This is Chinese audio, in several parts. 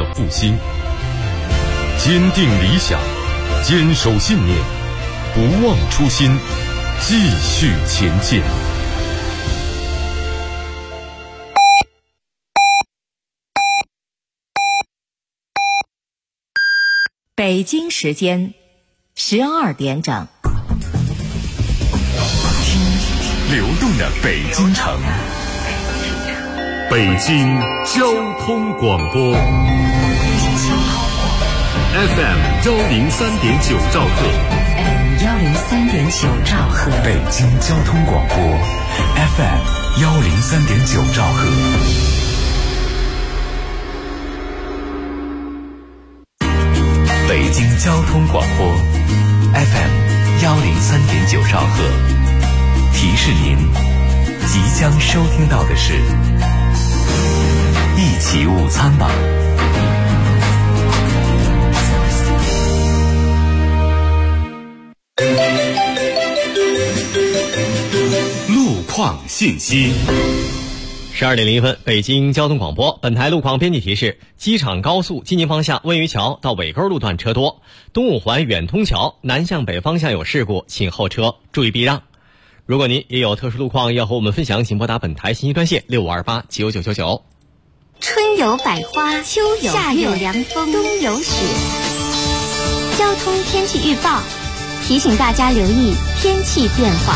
复兴。坚定理想，坚守信念，不忘初心，继续前进。 北京时间12点整， 听流动的北京城，北京交通广播 FM 103.9兆赫， 103.9兆赫， 北京交通广播 FM 103.9兆赫。北京交通广播 FM 103.9兆赫，提示您即将收听到的是一起午餐吧。路况信息。 12点01分，北京交通广播，本台路况编辑提示：机场高速进京方向温榆桥到尾沟路段车多，东五环远通桥南向北方向有事故，请后车注意避让。如果您也有特殊路况要和我们分享，请拨打本台信息专线65289999。 春有百花，秋有夏有凉风，冬有雪。交通天气预报提醒大家留意天气变化。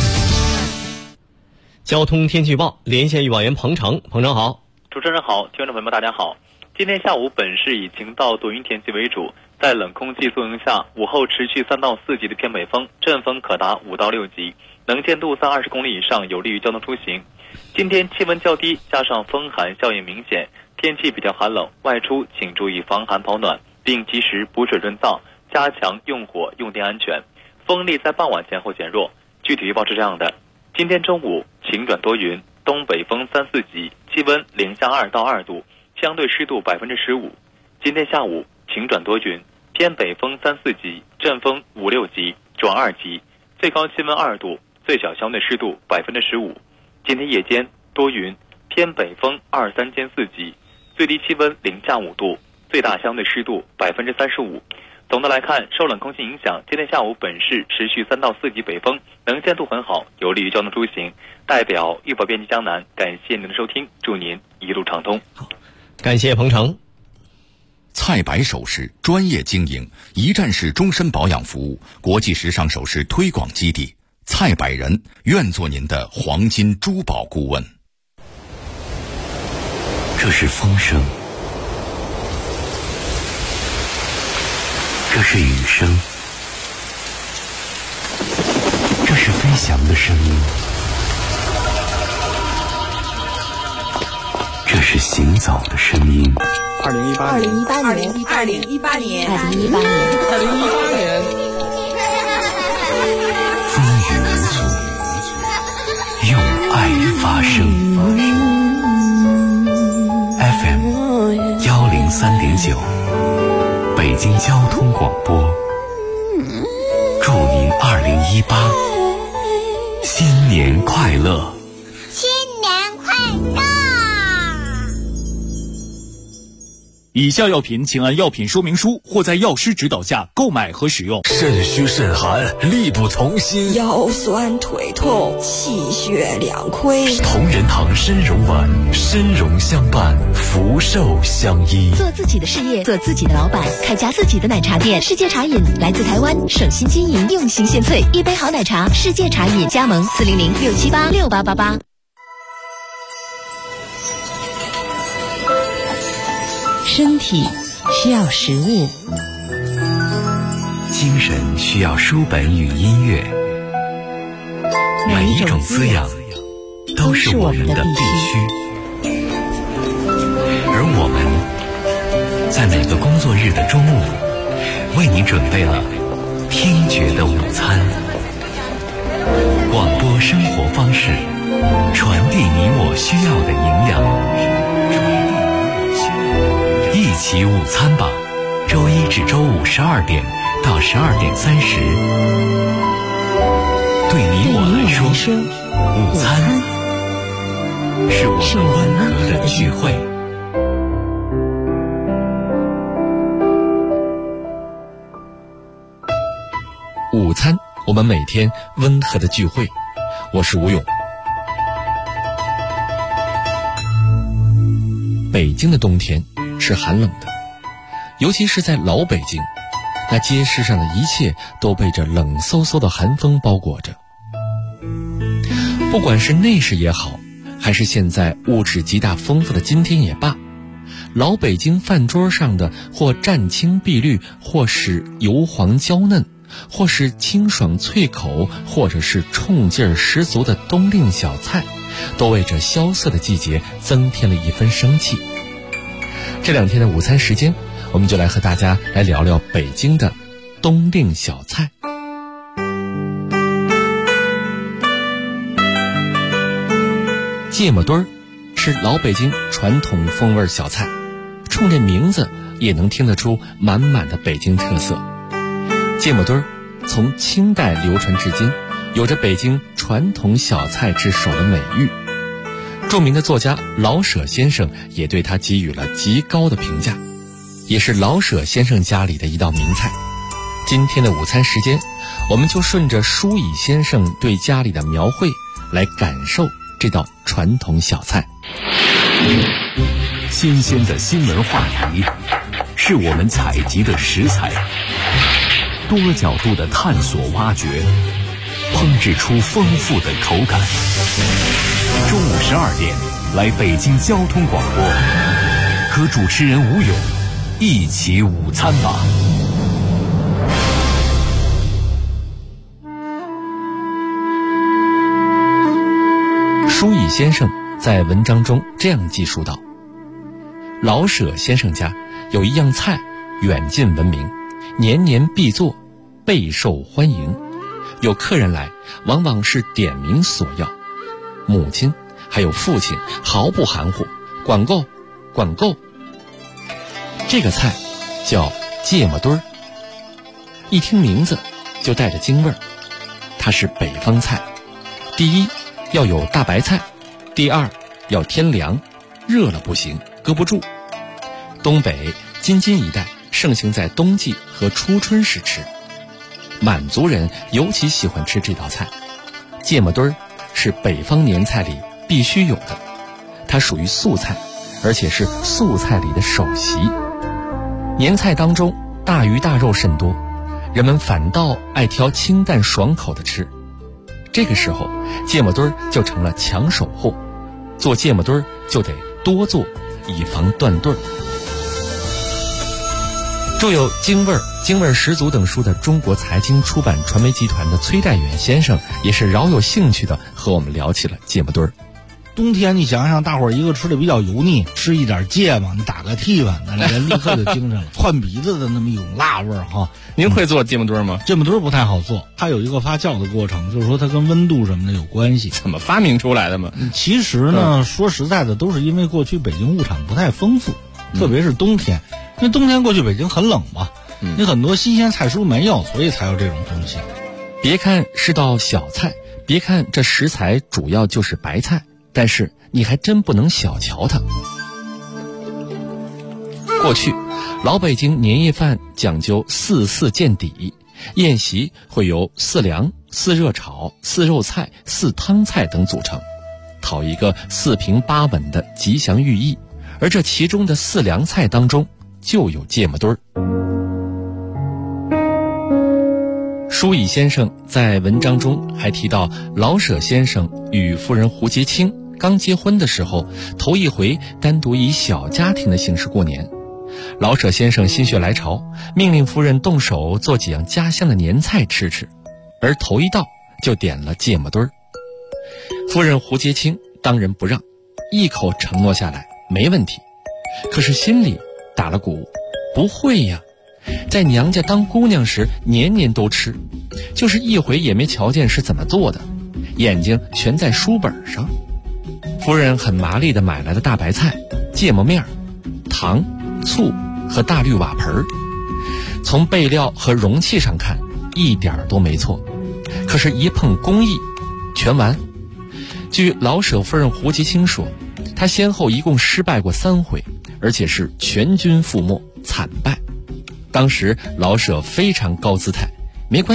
交通天气预报，连线预报员彭程。彭程好。 主持人好，听众朋友们大家好。今天下午本市以晴到多云天气为主，在冷空气作用下，午后持续3到4级的偏北风，阵风可达5到6级，能见度在20公里以上，有利于交通出行。今天气温较低，加上风寒效应明显，天气比较寒冷，外出请注意防寒保暖，并及时补水润燥，加强用火用电安全。风力在傍晚前后减弱。具体预报是这样的：今天中午晴转多云，东北风3、4级，气温零下2到2度，相对湿度15%。今天下午晴转多云，偏北风3、4级，阵风5、6级转2级，最高气温2度，最小相对湿度15%。今天夜间多云，偏北风2、3兼4级，最低气温零下5度，最大相对湿度35%。总的来看，受冷空气影响，今天下午本市持续3到4级北风，能见度很好，有利于交通出行。代表预报编辑江南，感谢您的收听，祝您一路畅通。 感谢彭程。 蔡白首饰专业经营，一站式终身保养服务，国际时尚首饰推广基地。蔡百人愿做您的黄金珠宝顾问。 这是风声，这是雨声，这是飞翔的声音，这是行走的声音。 2018年， 风雨无阻，用爱发声。FM 103.9，北京交通广播，祝您2018新年快乐！ 新年快乐！ 以下药品请按药品说明书或在药师指导下购买和使用。 肾虚肾寒，力不从心， 腰酸腿痛，气血两亏。 同仁堂参茸丸，参茸相伴，福寿相依。 做自己的事业，做自己的老板，开家自己的奶茶店。世界茶饮来自台湾，省心经营，用心献萃，一杯好奶茶，世界茶饮加盟400-678-6888。 身体需要食物， 精神需要书本与音乐，每一种滋养都是我们的必须。而我们在每个工作日的中午，为你准备了听觉的午餐。广播生活方式，传递你我需要的营养。一起午餐吧，周一至周五12点到12点30。对你我来说，午餐是我们温和的聚会。 餐，我们每天温和的聚会。我是吴勇。北京的冬天是寒冷的，尤其是在老北京，那街市上的一切都被这冷飕飕的寒风包裹着。不管是那时也好，还是现在物质极大丰富的今天也罢，老北京饭桌上的或湛青碧绿，或是油黄娇嫩，或是清爽脆口，或者是冲劲儿十足的冬令小菜，都为这萧瑟的季节增添了一分生气。这2天的午餐时间，我们就来和大家来聊聊北京的冬令小菜。芥末墩儿是老北京传统风味小菜，冲这名字也能听得出满满的北京特色。芥末墩儿从清代流传至今，有着北京传统小菜之首的美誉。著名的作家老舍先生也对他给予了极高的评价，也是老舍先生家里的一道名菜。今天的午餐时间，我们就顺着舒乙先生对家里的描绘来感受这道传统小菜。 新鲜的新闻话题是我们采集的食材，多角度的探索挖掘，烹制出丰富的口感。中午12点，来北京交通广播，和主持人吴勇一起午餐吧。 舒乙先生在文章中这样记述道：老舍先生家有一样菜远近闻名，年年必做，备受欢迎。有客人来，往往是点名索要，母亲还有父亲毫不含糊，管够管够。这个菜叫芥末墩儿，一听名字就带着京味儿。它是北方菜，第一要有大白菜，第二要天凉，热了不行，搁不住。东北京津一带盛行在冬季和初春时吃，满族人尤其喜欢吃这道菜。芥末墩儿是北方年菜里必须有的，它属于素菜，而且是素菜里的首席。年菜当中大鱼大肉甚多，人们反倒爱挑清淡爽口的吃。这个时候芥末墩儿就成了抢手货，做芥末墩儿就得多做，以防断顿儿。著有《京味儿》《京味儿十足》等书的中国财经出版传媒集团的崔代远先生也是饶有兴趣的和我们聊起了芥末墩儿。 冬天你想想，大伙儿一个吃的比较油腻，吃一点芥末，你打个替吧，那人立刻就精神了，窜鼻子的那么一种辣味儿哈。 您会做芥末墩儿吗？ 芥末墩儿不太好做，它有一个发酵的过程，就是说它跟温度什么的有关系。 怎么发明出来的嘛？ 其实呢，说实在的，都是因为过去北京物产不太丰富，特别是冬天，因为冬天过去北京很冷嘛，你很多新鲜菜蔬没有，所以才有这种东西。 别看是道小菜，别看这食材主要就是白菜，但是你还真不能小瞧它。过去老北京年夜饭讲究4四见底，宴席会由4凉、4热炒、4肉菜、4汤菜等组成，讨一个4平8稳的吉祥寓意。而这其中的4凉菜当中就有芥末墩儿。舒乙先生在文章中还提到，老舍先生与夫人胡洁清刚结婚的时候，头一回单独以小家庭的形式过年。老舍先生心血来潮，命令夫人动手做几样家乡的年菜吃吃，而头一道就点了芥末墩儿。夫人胡洁清当仁不让，一口承诺下来没问题，可是心里打了鼓，不会呀，在娘家当姑娘时年年都吃，就是一回也没瞧见是怎么做的，眼睛全在书本上。夫人很麻利地买来了大白菜、芥末面、糖、醋和大绿瓦盆，从备料和容器上看一点都没错，可是一碰工艺全完。据老舍夫人胡洁清说，她先后一共失败过3回，而且是全军覆没，惨败。当时老舍非常高姿态，没关系，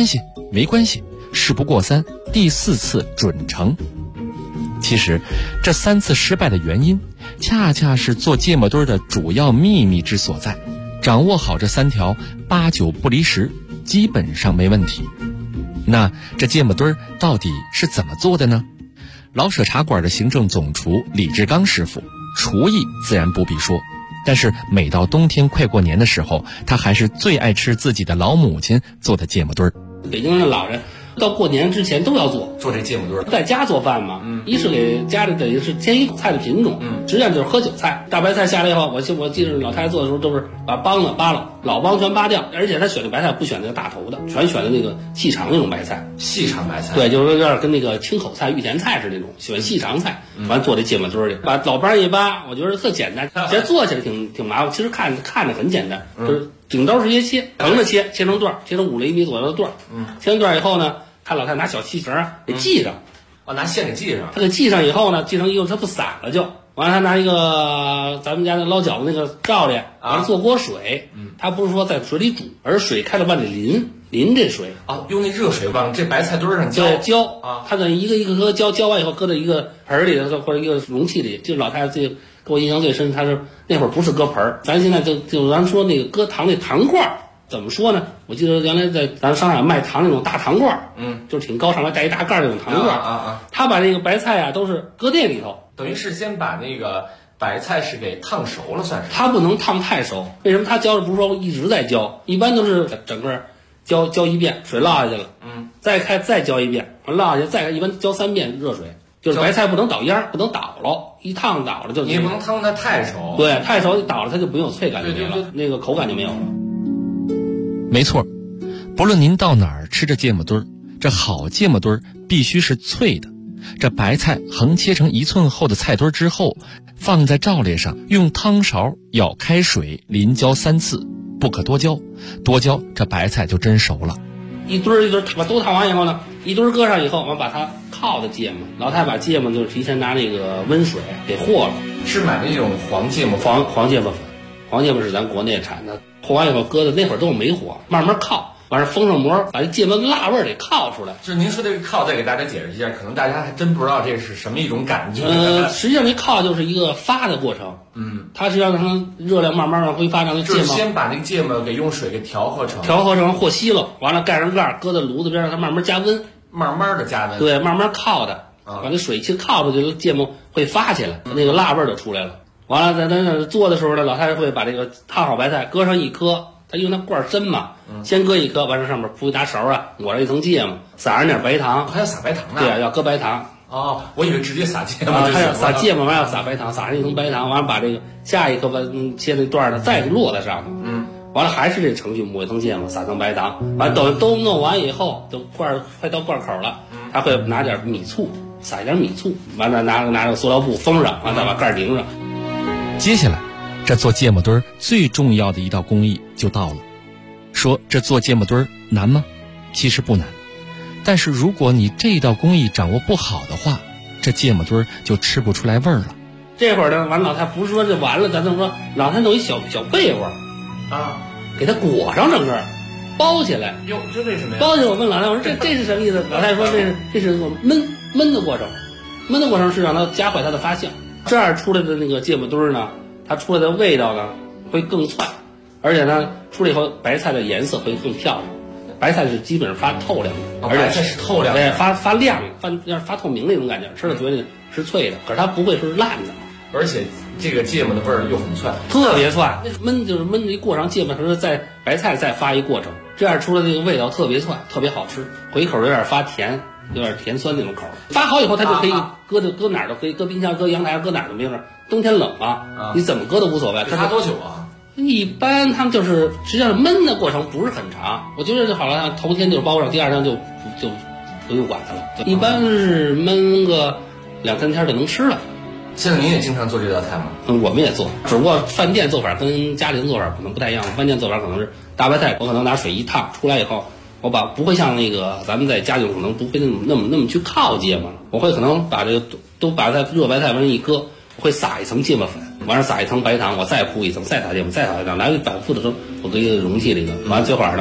没关系，事不过三，第4次准成。其实这3次失败的原因，恰恰是做芥末墩的主要秘密之所在。掌握好这3条，8、9不离10，基本上没问题。那这芥末墩到底是怎么做的呢？老舍茶馆的行政总厨李志刚师傅，厨艺自然不必说，但是每到冬天快过年的时候，他还是最爱吃自己的老母亲做的芥末墩。 北京的老人到过年之前都要做这芥末墩， 在家做饭嘛，一是给家里等于是添一口菜的品种，实际上就是喝酒菜。大白菜下来以后，我记得老太太做的时候都是把帮子扒了，老帮全扒掉，而且她选的白菜不选那个大头的，全选的那个细长那种白菜。 细长白菜， 对，就是有点跟那个清口菜、玉田菜是那种，选细长菜，完做这芥末墩去，把老帮一扒，我觉得特简单，其实做起来挺麻烦，其实看着很简单，就是顶刀直接切，横着切成段，切成5厘米左右的段，切成段以后呢，看老太太拿小细绳给系上， 拿线给系上。 他给系上以后呢，系上以后他不散了就。完了，他拿一个咱们家那捞饺子那个罩里，完了做锅水，他不是说在水里煮，而是水开了往里淋这水用那热水往这白菜墩上浇他等一个一个浇完以后，搁在一个盆里或者一个容器里。就老太太最给我印象最深，她是那会儿不是搁盆，咱现在就咱说那个搁糖那糖罐。怎么说呢？我记得原来在咱商场卖糖那种大糖罐，就是挺高，上面带一大盖那种糖罐他把那个白菜都是搁那里头， 等于是先把那个白菜是给烫熟了，算是。 它不能烫太熟，为什么？它浇的不是说一直在浇，一般都是整个浇一遍，水落下去了，再浇一遍，落下去再一般浇3遍热水，就是白菜不能倒烟，不能倒了，一烫倒了就你也不能烫它太熟， 对，太熟倒了它就没有脆感就没了，那个口感就没有了。 没错，不论您到哪儿吃这芥末墩儿，这好芥末墩儿必须是脆的。这白菜横切成1寸厚的菜墩之后，放在罩裂上，用汤勺舀开水淋浇3次，不可多浇，多浇这白菜就真熟了。 一堆一堆把都烫完以后呢，一堆搁上以后，我们把它靠的芥末，老太把芥末就是提前拿那个温水给和了， 是买那种黄芥末粉， 黄芥末粉，黄芥末是咱国内产的。和完以后搁的那会儿都是没火，慢慢靠，完事封上膜，把这芥末辣味给靠出来。 就是您说这个靠，再给大家解释一下，可能大家还真不知道这是什么一种感觉。 实际上这靠就是一个发的过程，它是让它热量慢慢往挥发，让那芥末就是先把那个芥末给用水给调和成和稀了，完了盖上盖，搁在炉子边上，它慢慢加温， 慢慢的加温， 对，慢慢靠的，把那水气靠出去，芥末会发起来，那个辣味就出来了。完了，咱那做的时候呢，老太太会把这个烫好白菜搁上一颗，它因为它罐深嘛，先搁一颗，完事上面铺一大勺抹上一层芥末，撒上点白糖， 还要撒白糖呢？ 对，要搁白糖。 我以为直接撒芥末就行了。 还要撒芥末，完要撒白糖，撒上一层白糖，完了把这个下一颗切那段呢再落在上面，完了还是这程序，抹一层芥末，撒层白糖，完等都弄完以后，都快到罐口了，他会拿点米醋，撒一点米醋，完了拿个塑料布封上，完了再把盖顶上。 接下来，这做芥末墩儿最重要的一道工艺就到了。说这做芥末墩儿难吗？其实不难，但是如果你这道工艺掌握不好的话，这芥末墩儿就吃不出来味儿了。 这会儿呢，完老太不是说这完了，咱这么说，老太弄一小被窝给它裹上整个，包起来。 哟，这为什么呀？ 包起来，我问老太，我说这是什么意思？老太说这是焖的过程，焖的过程是让它加快它的发酵。这样出来的那个芥末墩儿呢，它出来的味道呢会更窜，而且呢出来以后白菜的颜色会更漂亮。白菜是基本上发透亮的，而且白菜是透亮的， 发亮，发透明那种感觉，吃了觉得是脆的，可是它不会是烂的。 而且这个芥末的味儿又很窜， 特别窜。焖就是焖的一过程，芥末是在白菜再发一过程，这样出来这个味道特别窜，特别好吃，回口有点发甜。有点甜酸那种口，发好以后它就可以搁哪儿都可以，搁冰箱、搁阳台、搁哪儿都没事。冬天冷啊，你怎么搁都无所谓。 发多久啊？ 一般他们就是实际上焖的过程不是很长，我觉得好像头天就包上，第二天就不用管它了。一般是焖个2-3天就能吃了。 现在您也经常做这道菜吗？ 我们也做，只不过饭店做法跟家庭做法可能不太一样。饭店做法可能是大白菜，我可能拿水一烫出来以后。我不会像那个咱们在家里可能不会那么去靠芥末了，我会可能把这个都把它热白菜往上一搁，我会撒一层芥末粉，完了撒一层白糖，我再铺一层，再撒芥末，再撒白糖，来回反复的时候，我搁一个容器里头，完了最后呢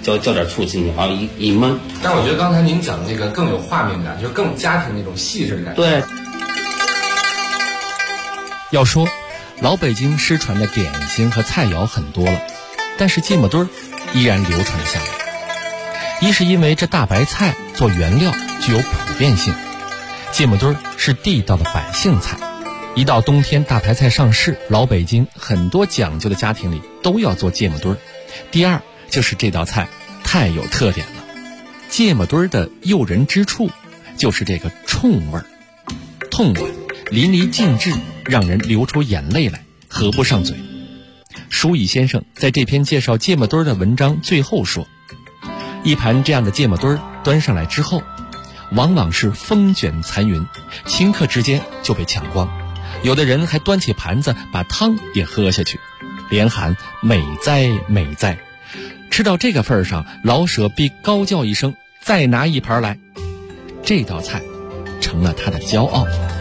浇点醋进去，然后一焖。 但我觉得刚才您讲的那个更有画面感，就更家庭那种细致的感觉。 对。 要说老北京失传的点心和菜肴很多了，但是芥末墩儿依然流传了下来。一是因为这大白菜做原料具有普遍性，芥末墩儿是地道的百姓菜，一到冬天大白菜上市，老北京很多讲究的家庭里都要做芥末墩儿。第二就是这道菜太有特点了，芥末墩儿的诱人之处就是这个冲味儿，痛快淋漓尽致，让人流出眼泪来，合不上嘴。舒乙先生在这篇介绍芥末墩儿的文章最后说，一盘这样的芥末墩儿端上来之后，往往是风卷残云，顷刻之间就被抢光，有的人还端起盘子把汤也喝下去，连喊美哉美哉。吃到这个份上，老舍必高叫一声，再拿一盘来。这道菜成了他的骄傲。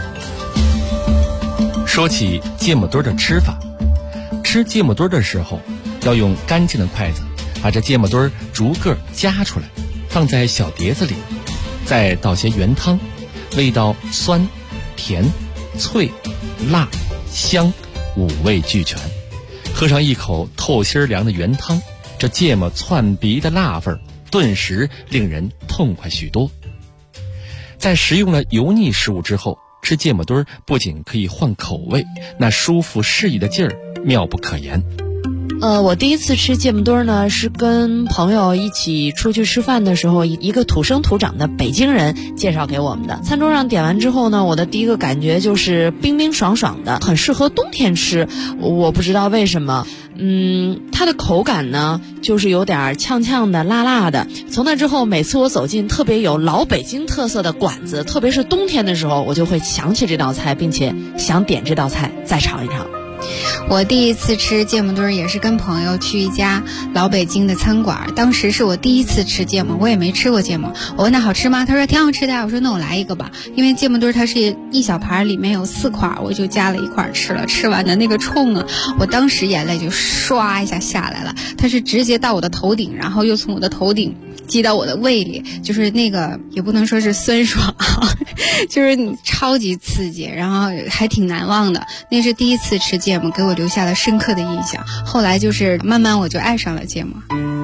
说起芥末墩儿的吃法，吃芥末墩儿的时候要用干净的筷子把这芥末墩儿逐个夹出来，放在小碟子里，再倒些原汤，味道酸、甜、脆、辣、香，五味俱全。喝上一口透心凉的原汤，这芥末窜鼻的辣味儿顿时令人痛快许多。在食用了油腻食物之后，吃芥末墩儿不仅可以换口味，那舒服适宜的劲儿妙不可言。 我第一次吃芥末墩儿呢，是跟朋友一起出去吃饭的时候，一个土生土长的北京人介绍给我们的。餐桌上点完之后呢，我的第一个感觉就是冰冰爽爽的，很适合冬天吃。我不知道为什么，它的口感呢，就是有点呛呛的、辣辣的。从那之后，每次我走进特别有老北京特色的馆子，特别是冬天的时候，我就会想起这道菜，并且想点这道菜再尝一尝。 我第一次吃芥末墩儿也是跟朋友去一家老北京的餐馆，当时是我第一次吃芥末，我也没吃过芥末。我问他好吃吗？他说挺好吃的。我说那我来一个吧，因为芥末墩儿它是一小盘，里面有4块，我就夹了1块吃了。吃完的那个冲啊，我当时眼泪就唰一下下来了，它是直接到我的头顶，然后又从我的头顶击到我的胃里，就是那个也不能说是酸爽就是你超级刺激，然后还挺难忘的。那是第一次吃芥末，给我留下了深刻的印象。后来就是慢慢我就爱上了芥末。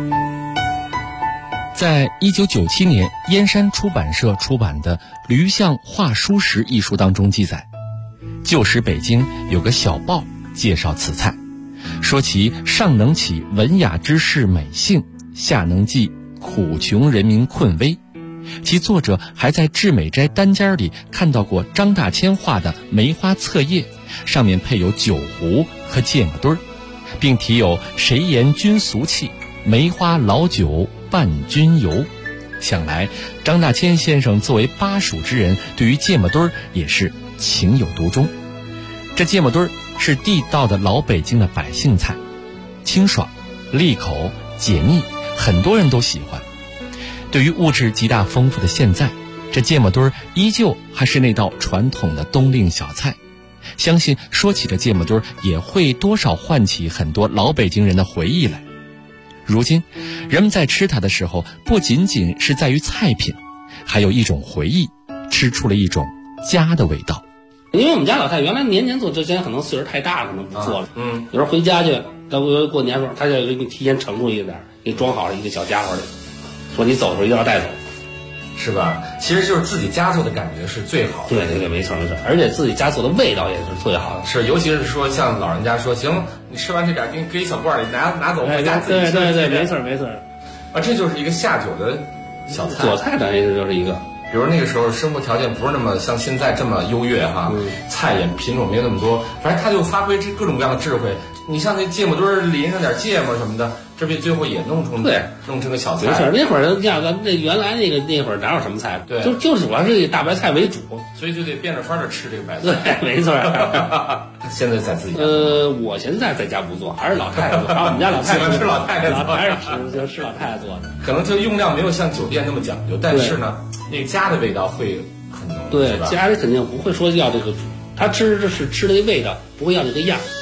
在1997年燕山出版社出版的《驴巷话书识》一书当中记载，旧时北京有个小报介绍此菜，说其上能起文雅之士美性，下能济苦穷人民困危。其作者还在致美斋单间里看到过张大千画的梅花册页，上面配有酒壶和芥末墩儿，并题有谁言君俗气，梅花老酒伴君游。想来张大千先生作为巴蜀之人，对于芥末墩儿也是情有独钟。这芥末墩儿是地道的老北京的百姓菜，清爽利口解腻，很多人都喜欢。对于物质极大丰富的现在，这芥末墩儿依旧还是那道传统的冬令小菜。相信说起这芥末墩儿，也会多少唤起很多老北京人的回忆来。如今人们在吃它的时候，不仅仅是在于菜品，还有一种回忆，吃出了一种家的味道。 因为我们家老太原来年做，之前可能岁数太大了，可能不做了。有时候回家去，到过年时候，他就给你提前盛出一点，给你装好了一个小家伙里，说你走的时候一定要带走， 是吧？其实就是自己家做的感觉是最好的。 对对对，没错没错，而且自己家做的味道也是最好的。 是，尤其是说像老人家说，行，你吃完这点，给一小罐里拿走回家自己吃。 对对对，没错没错。 啊，这就是一个下酒的小菜。 佐菜的这就是一个。 比如那个时候生活条件不是那么像现在这么优越哈，菜也品种没有那么多，反正他就发挥各种各样的智慧。你像那芥末墩儿淋上点芥末什么的，这不最后也弄成个小菜。 没错，那会儿像咱那原来那会儿哪有什么菜？ 对， 就主要是以大白菜为主， 所以就得变着法儿的吃这个白菜。 对，没错。 现在在自己家我现在在家不做，还是老太太做。我们家老太太喜欢吃老太太做， 还是吃老太太做的。 可能就用量没有像酒店那么讲究，但是呢，那个家的味道会很浓。 对，家里肯定不会说要这个，他吃的是吃的味道，不会要这个样。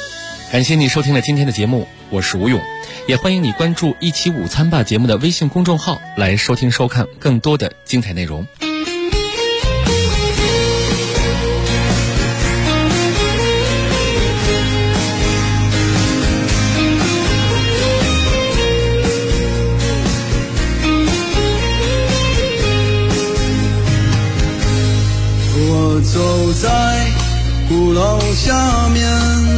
感谢你收听了今天的节目，我是吴勇，也欢迎你关注一起午餐吧节目的微信公众号来收听收看更多的精彩内容。 我走在鼓楼下面，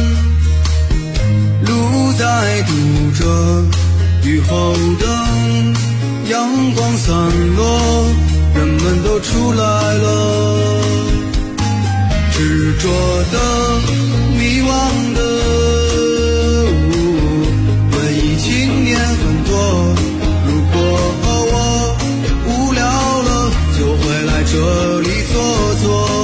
路在堵着，雨后灯，阳光散落，人们都出来了，执着的，迷惘的，文艺青年很多，如果我无聊了，就会来这里坐坐。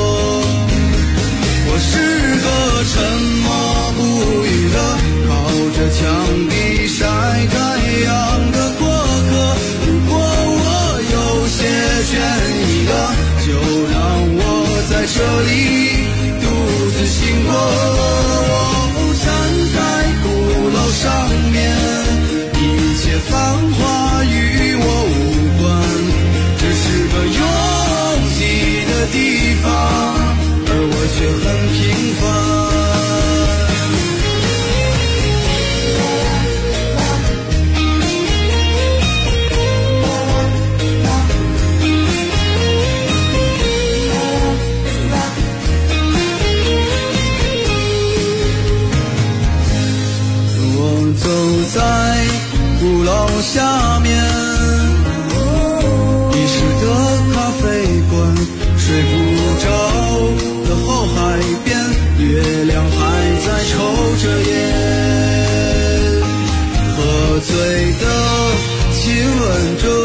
我是个沉默不语的，靠着墙壁晒太阳的过客。如果我有些倦意了，就让我在这里独自行过。我站在鼓楼上面，一切繁华与我无关，这是个拥挤的地方，而我却很平凡。我走在鼓楼下面，遗失的咖啡馆，睡不着的后海边，月亮还在抽着烟，喝醉的亲吻着，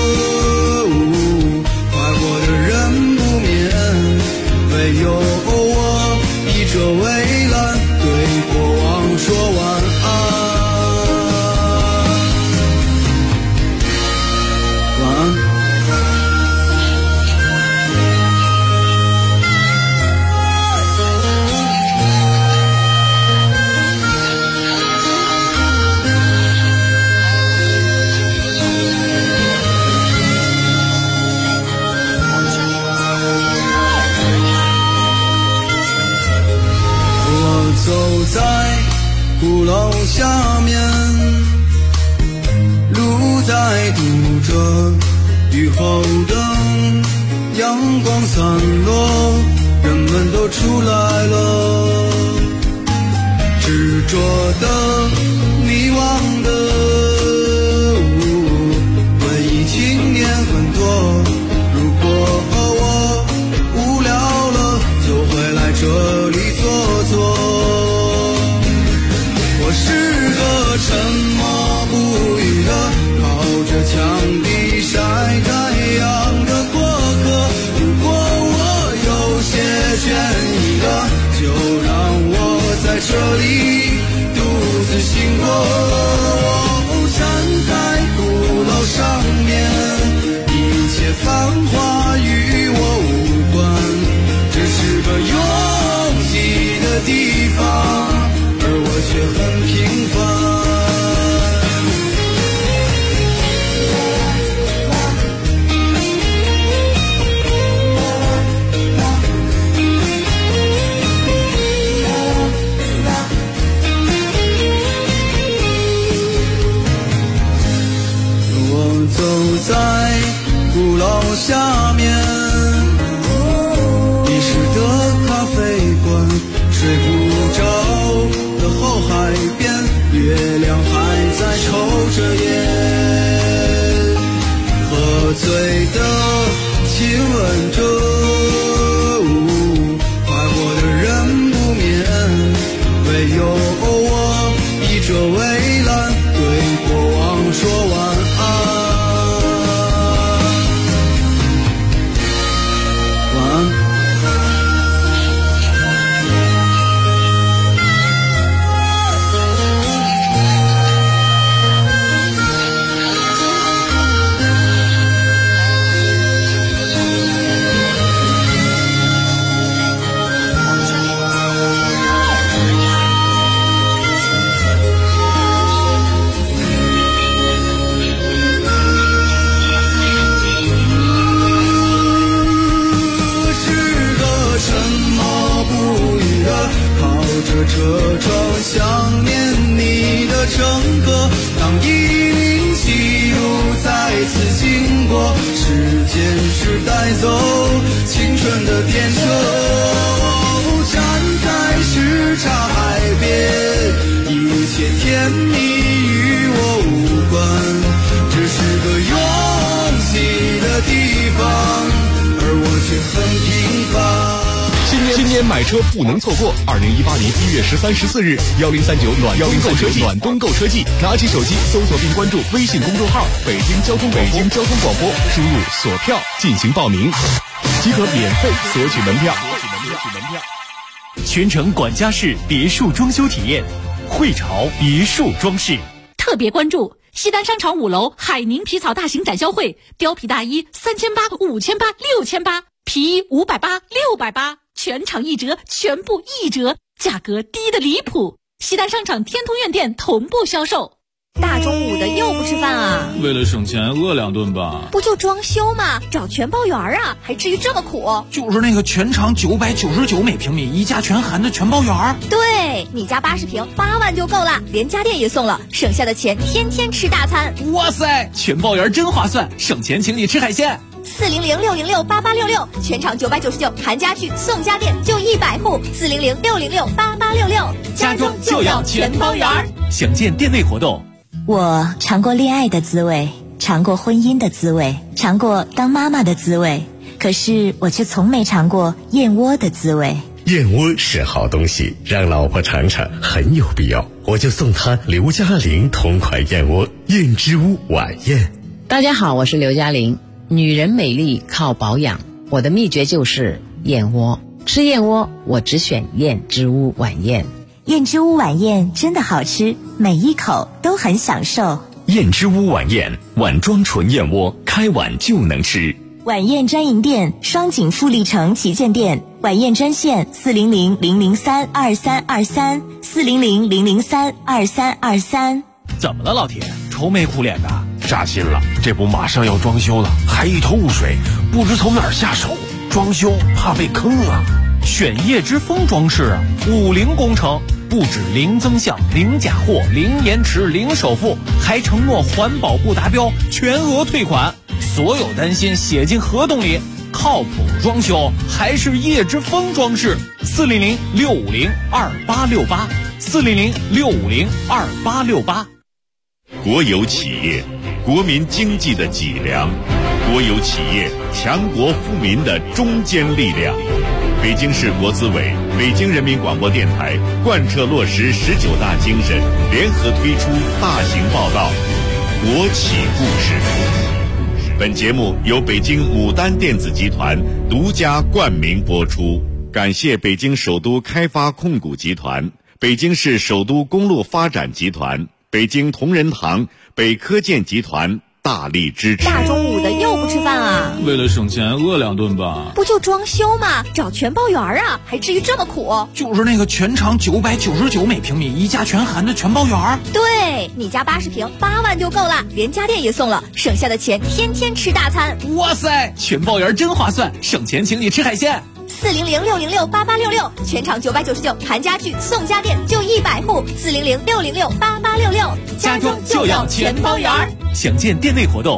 快活的人不眠，唯有我倚着围栏，对过往说晚安。晚安。走在鼓楼下面，路在堵着，雨后灯，阳光散落，人们都出来了，执着的，迷惘的，文艺青年很多，如果我无聊了，就会来这里坐坐。我是个沉默不语的，靠着墙壁晒太阳的过客。如果我有些倦意了，就让我在这里独自行过。我站在鼓楼上面，一切繁华与我无关，这是个拥挤的地方，而我却很平凡。我走在鼓楼下面，遗失的咖啡馆，睡不着的后海边，月亮还在抽着烟，喝醉的亲吻着，快活的人不眠，唯有我倚着围栏，对过往说晚安。晚安。 笙歌。当一名戏路再次经过，时间是带走青春的电车。站在什刹海边，一切甜蜜与我无关，这是个拥挤的地方，而我却很平凡。 今年买车不能错过！2018年1月13、14日，1039暖冬购车季，拿起手机搜索并关注微信公众号“北京交通广播”，输入锁票进行报名，即可免费索取门票。 全程管家式别墅装修体验，汇潮别墅装饰。 特别关注西单商场5楼海宁皮草大型展销会，貂皮大衣3800、5800、6800，皮衣580、680，全场1折，全部1折，价格低得离谱。西单商场天通苑店同步销售。 大中午的又不吃饭啊？ 为了省钱，饿2顿吧。 不就装修吗？找全包园啊，还至于这么苦？ 就是那个全长999每平米，一家全含的全包园。 对，你家80平8万就够了，连家电也送了，省下的钱天天吃大餐。 哇塞，全包园真划算，省钱请你吃海鲜。 400-606-8866，全场999，含家具送家电就100户。400-606-8866， 家中就要全包园。 详见店内活动。 我尝过恋爱的滋味，尝过婚姻的滋味，尝过当妈妈的滋味，可是我却从没尝过燕窝的滋味。 燕窝是好东西，让老婆尝尝很有必要，我就送她刘嘉玲同款燕窝燕之屋晚宴。 大家好，我是刘嘉玲。女人美丽靠保养，我的秘诀就是燕窝。吃燕窝我只选燕之屋晚宴。 燕之屋晚宴真的好吃，每一口都很享受。 燕之屋晚宴，碗装纯燕窝，开碗就能吃。 晚宴专营店：双井富力城旗舰店。晚宴专线400-003-2323 400-003-2323。 怎么了，老铁？愁眉苦脸的？ 扎心了，这不马上要装修了，还一头雾水，不知从哪儿下手。装修怕被坑啊。 选叶之峰装饰，50工程，不止零增项、零假货、零延迟、零首付，还承诺环保不达标全额退款，所有担心写进合同里。靠谱装修还是叶之峰装饰。400-650-2868 400-650-2868。 国有企业，国民经济的脊梁；国有企业，强国富民的中坚力量。北京市国资委、北京人民广播电台贯彻落实19大精神，联合推出大型报道《国企故事》。本节目由北京牡丹电子集团独家冠名播出，感谢北京首都开发控股集团、北京市首都公路发展集团、北京同仁堂、北科建集团大力支持。 大中午的又不吃饭啊？ 为了省钱，饿2顿吧。 不就装修吗？找全包园啊，还至于这么苦？ 就是那个全长999每平米，一家全含的全包园。 对，你家80平8万就够了，连家电也送了，省下的钱天天吃大餐。 哇塞，全包园真划算，省钱请你吃海鲜。 400-606-8866，全场999，含家具送家电就100户。400-606-8866， 家中就要全包园。详见店内活动。